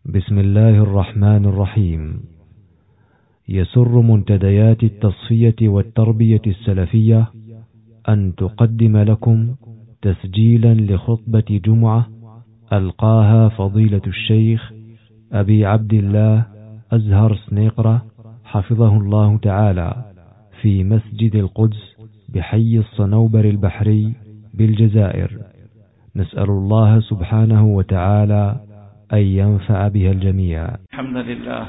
بسم الله الرحمن الرحيم. يسر منتديات التصفية والتربية السلفية أن تقدم لكم تسجيلا لخطبة جمعة ألقاها فضيلة الشيخ أبي عبد الله أزهر سنيقرة حفظه الله تعالى في مسجد القدس بحي الصنوبر البحري بالجزائر. نسأل الله سبحانه وتعالى أن ينفع بها الجميع. الحمد لله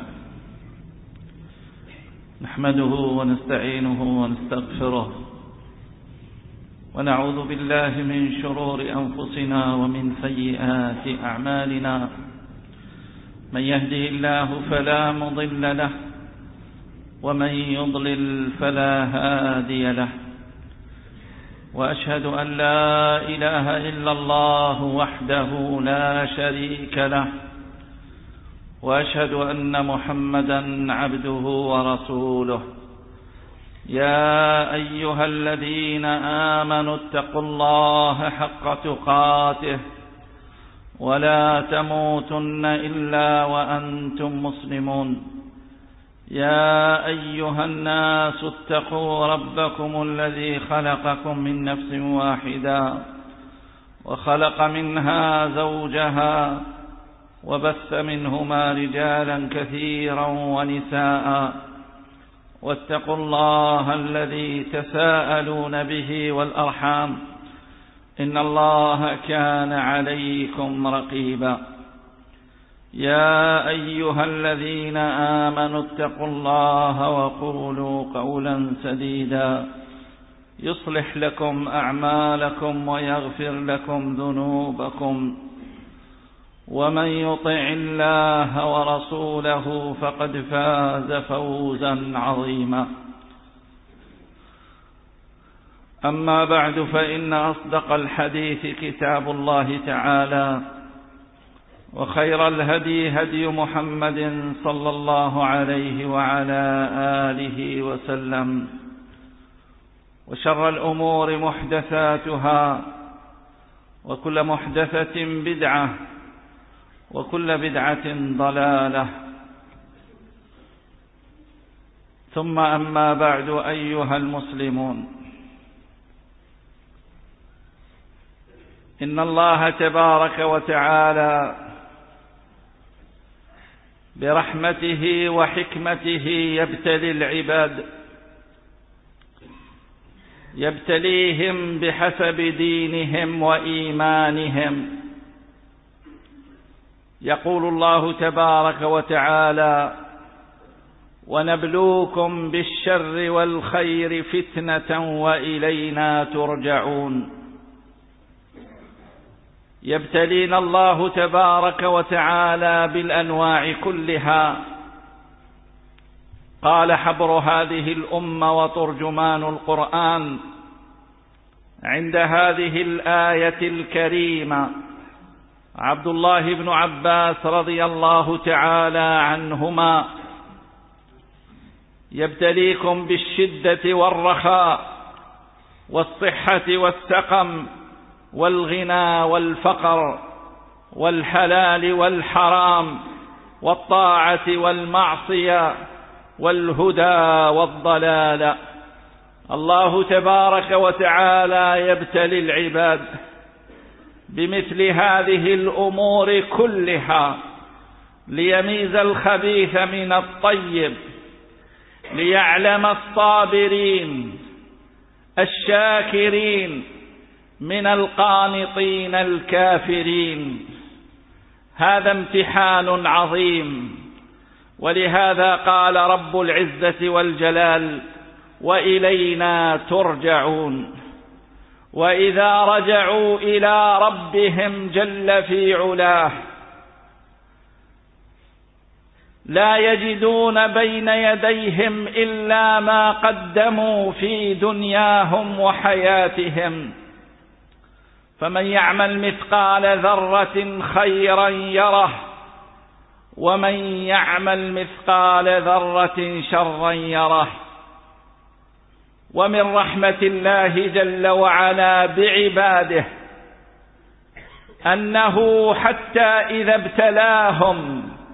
نحمده ونستعينه ونستغفره ونعوذ بالله من شرور أنفسنا ومن سيئات أعمالنا. من يهده الله فلا مضل له ومن يضلل فلا هادي له، وأشهد أن لا إله إلا الله وحده لا شريك له، وأشهد أن محمدا عبده ورسوله. يا أيها الذين آمنوا اتقوا الله حق تقاته ولا تموتن إلا وأنتم مسلمون. يا أيها الناس اتقوا ربكم الذي خلقكم من نفس واحدة وخلق منها زوجها وبث منهما رجالا كثيرا ونساء، واتقوا الله الذي تساءلون به والأرحام إن الله كان عليكم رقيبا. يا أيها الذين آمنوا اتقوا الله وقولوا قولا سديدا يصلح لكم أعمالكم ويغفر لكم ذنوبكم، ومن يطع الله ورسوله فقد فاز فوزا عظيما. أما بعد، فإن أصدق الحديث كتاب الله تعالى، وخير الهدي هدي محمد صلى الله عليه وعلى آله وسلم، وشر الأمور محدثاتها، وكل محدثة بدعة، وكل بدعة ضلالة. ثم أما بعد، أيها المسلمون، إن الله تبارك وتعالى برحمته وحكمته يبتلي العباد، يبتليهم بحسب دينهم وإيمانهم. يقول الله تبارك وتعالى: ونبلوكم بالشر والخير فتنة وإلينا ترجعون. يبتلينا الله تبارك وتعالى بالأنواع كلها. قال حبر هذه الأمة وترجمان القرآن عند هذه الآية الكريمة عبد الله بن عباس رضي الله تعالى عنهما: يبتليكم بالشدة والرخاء والصحة والسقم والغنى والفقر والحلال والحرام والطاعة والمعصية والهدى والضلال. الله تبارك وتعالى يبتلي العباد بمثل هذه الأمور كلها ليميز الخبيث من الطيب، ليعلم الصابرين الشاكرين من القانطين الكافرين. هذا امتحان عظيم، ولهذا قال رب العزة والجلال: وإلينا ترجعون. وإذا رجعوا إلى ربهم جل في علاه لا يجدون بين يديهم إلا ما قدموا في دنياهم وحياتهم. فمن يعمل مثقال ذرة خيرا يره، ومن يعمل مثقال ذرة شرا يره. ومن رحمة الله جل وعلا بعباده أنه حتى إذا ابتلاهم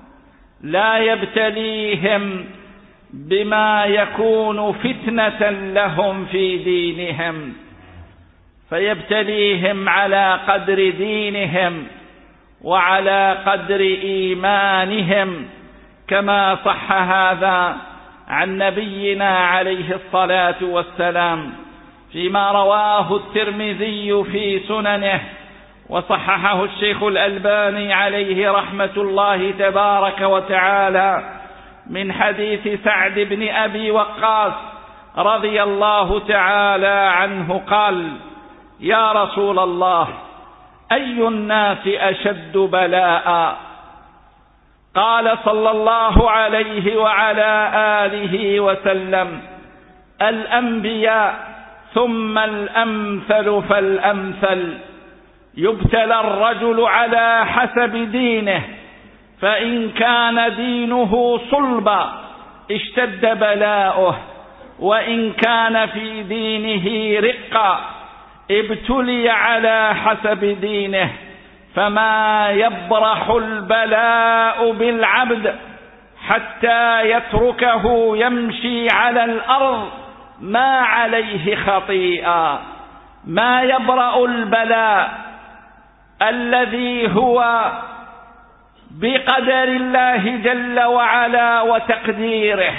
لا يبتليهم بما يكون فتنة لهم في دينهم، فيبتليهم على قدر دينهم وعلى قدر إيمانهم، كما صح هذا عن نبينا عليه الصلاة والسلام فيما رواه الترمذي في سننه، وصححه الشيخ الألباني عليه رحمة الله تبارك وتعالى من حديث سعد بن أبي وقاص رضي الله تعالى عنه قال: يا رسول الله، أي الناس أشد بلاء؟ قال صلى الله عليه وعلى آله وسلم: الأنبياء ثم الأمثل فالأمثل، يبتلى الرجل على حسب دينه، فإن كان دينه صلبا اشتد بلاؤه، وإن كان في دينه رقا ابتلي على حسب دينه، فما يبرح البلاء بالعبد حتى يتركه يمشي على الأرض ما عليه خطيئة. ما يبرأ البلاء الذي هو بقدر الله جل وعلا وتقديره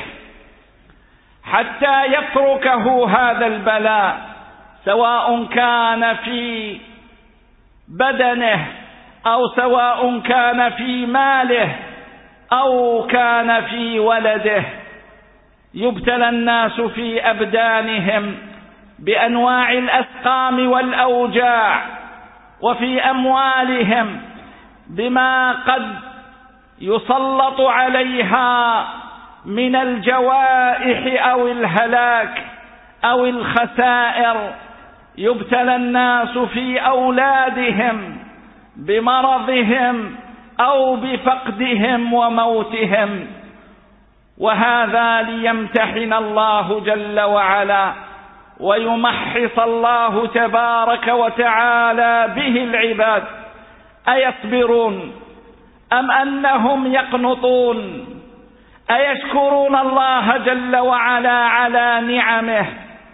حتى يتركه هذا البلاء، سواء كان في بدنه أو سواء كان في ماله أو كان في ولده. يبتلى الناس في أبدانهم بأنواع الأسقام والأوجاع، وفي أموالهم بما قد يسلط عليها من الجوائح أو الهلاك أو الخسائر. يبتلى الناس في أولادهم بمرضهم أو بفقدهم وموتهم، وهذا ليمتحن الله جل وعلا ويمحص الله تبارك وتعالى به العباد، أيصبرون أم أنهم يقنطون؟ أيشكرون الله جل وعلا على نعمه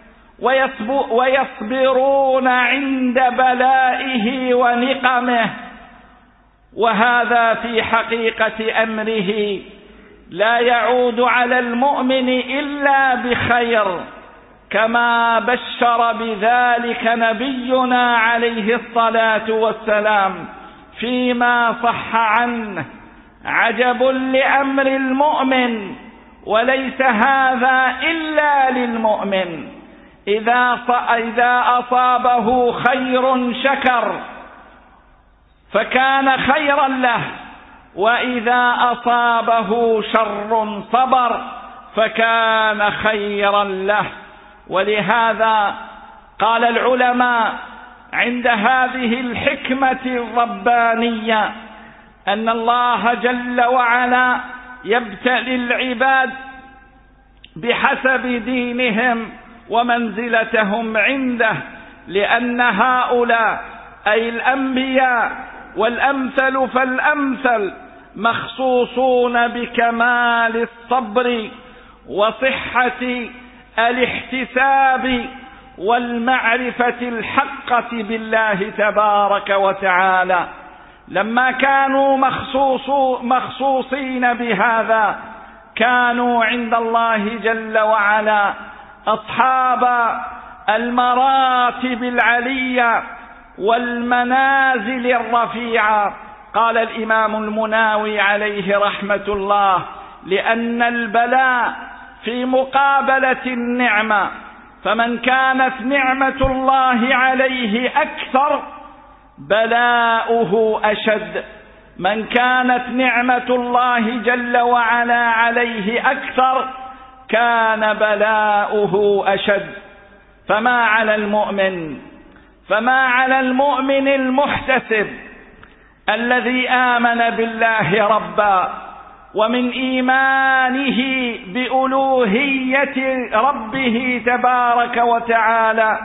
ويصبرون عند بلائه ونقمه؟ وهذا في حقيقة أمره لا يعود على المؤمن إلا بخير، كما بشر بذلك نبينا عليه الصلاة والسلام فيما صح عنه: عجب لأمر المؤمن، وليس هذا إلا للمؤمن، إذا أصابه خير شكر فكان خيرا له، وإذا أصابه شر صبر فكان خيرا له. ولهذا قال العلماء عند هذه الحكمة الربانية أن الله جل وعلا يبتلي العباد بحسب دينهم ومنزلتهم عنده، لأن هؤلاء أي الأنبياء والأمثل فالأمثل مخصوصون بكمال الصبر وصحة الاحتساب والمعرفة الحقة بالله تبارك وتعالى. لما كانوا مخصوصين بهذا كانوا عند الله جل وعلا أصحاب المراتب العلية والمنازل الرفيعة. قال الإمام المناوي عليه رحمة الله: لأن البلاء في مقابلة النعمة، فمن كانت نعمة الله عليه أكثر بلاؤه أشد، من كانت نعمة الله جل وعلا عليه أكثر كان بلاؤه أشد. فما على المؤمن المحتسب الذي آمن بالله ربا، ومن إيمانه بألوهية ربه تبارك وتعالى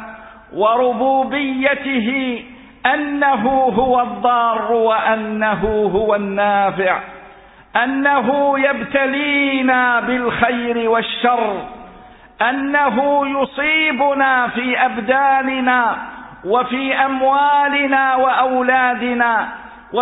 وربوبيته، أنه هو الضار وأنه هو النافع، أنه يبتلينا بالخير والشر، أنه يصيبنا في أبداننا وفي أموالنا وأولادنا،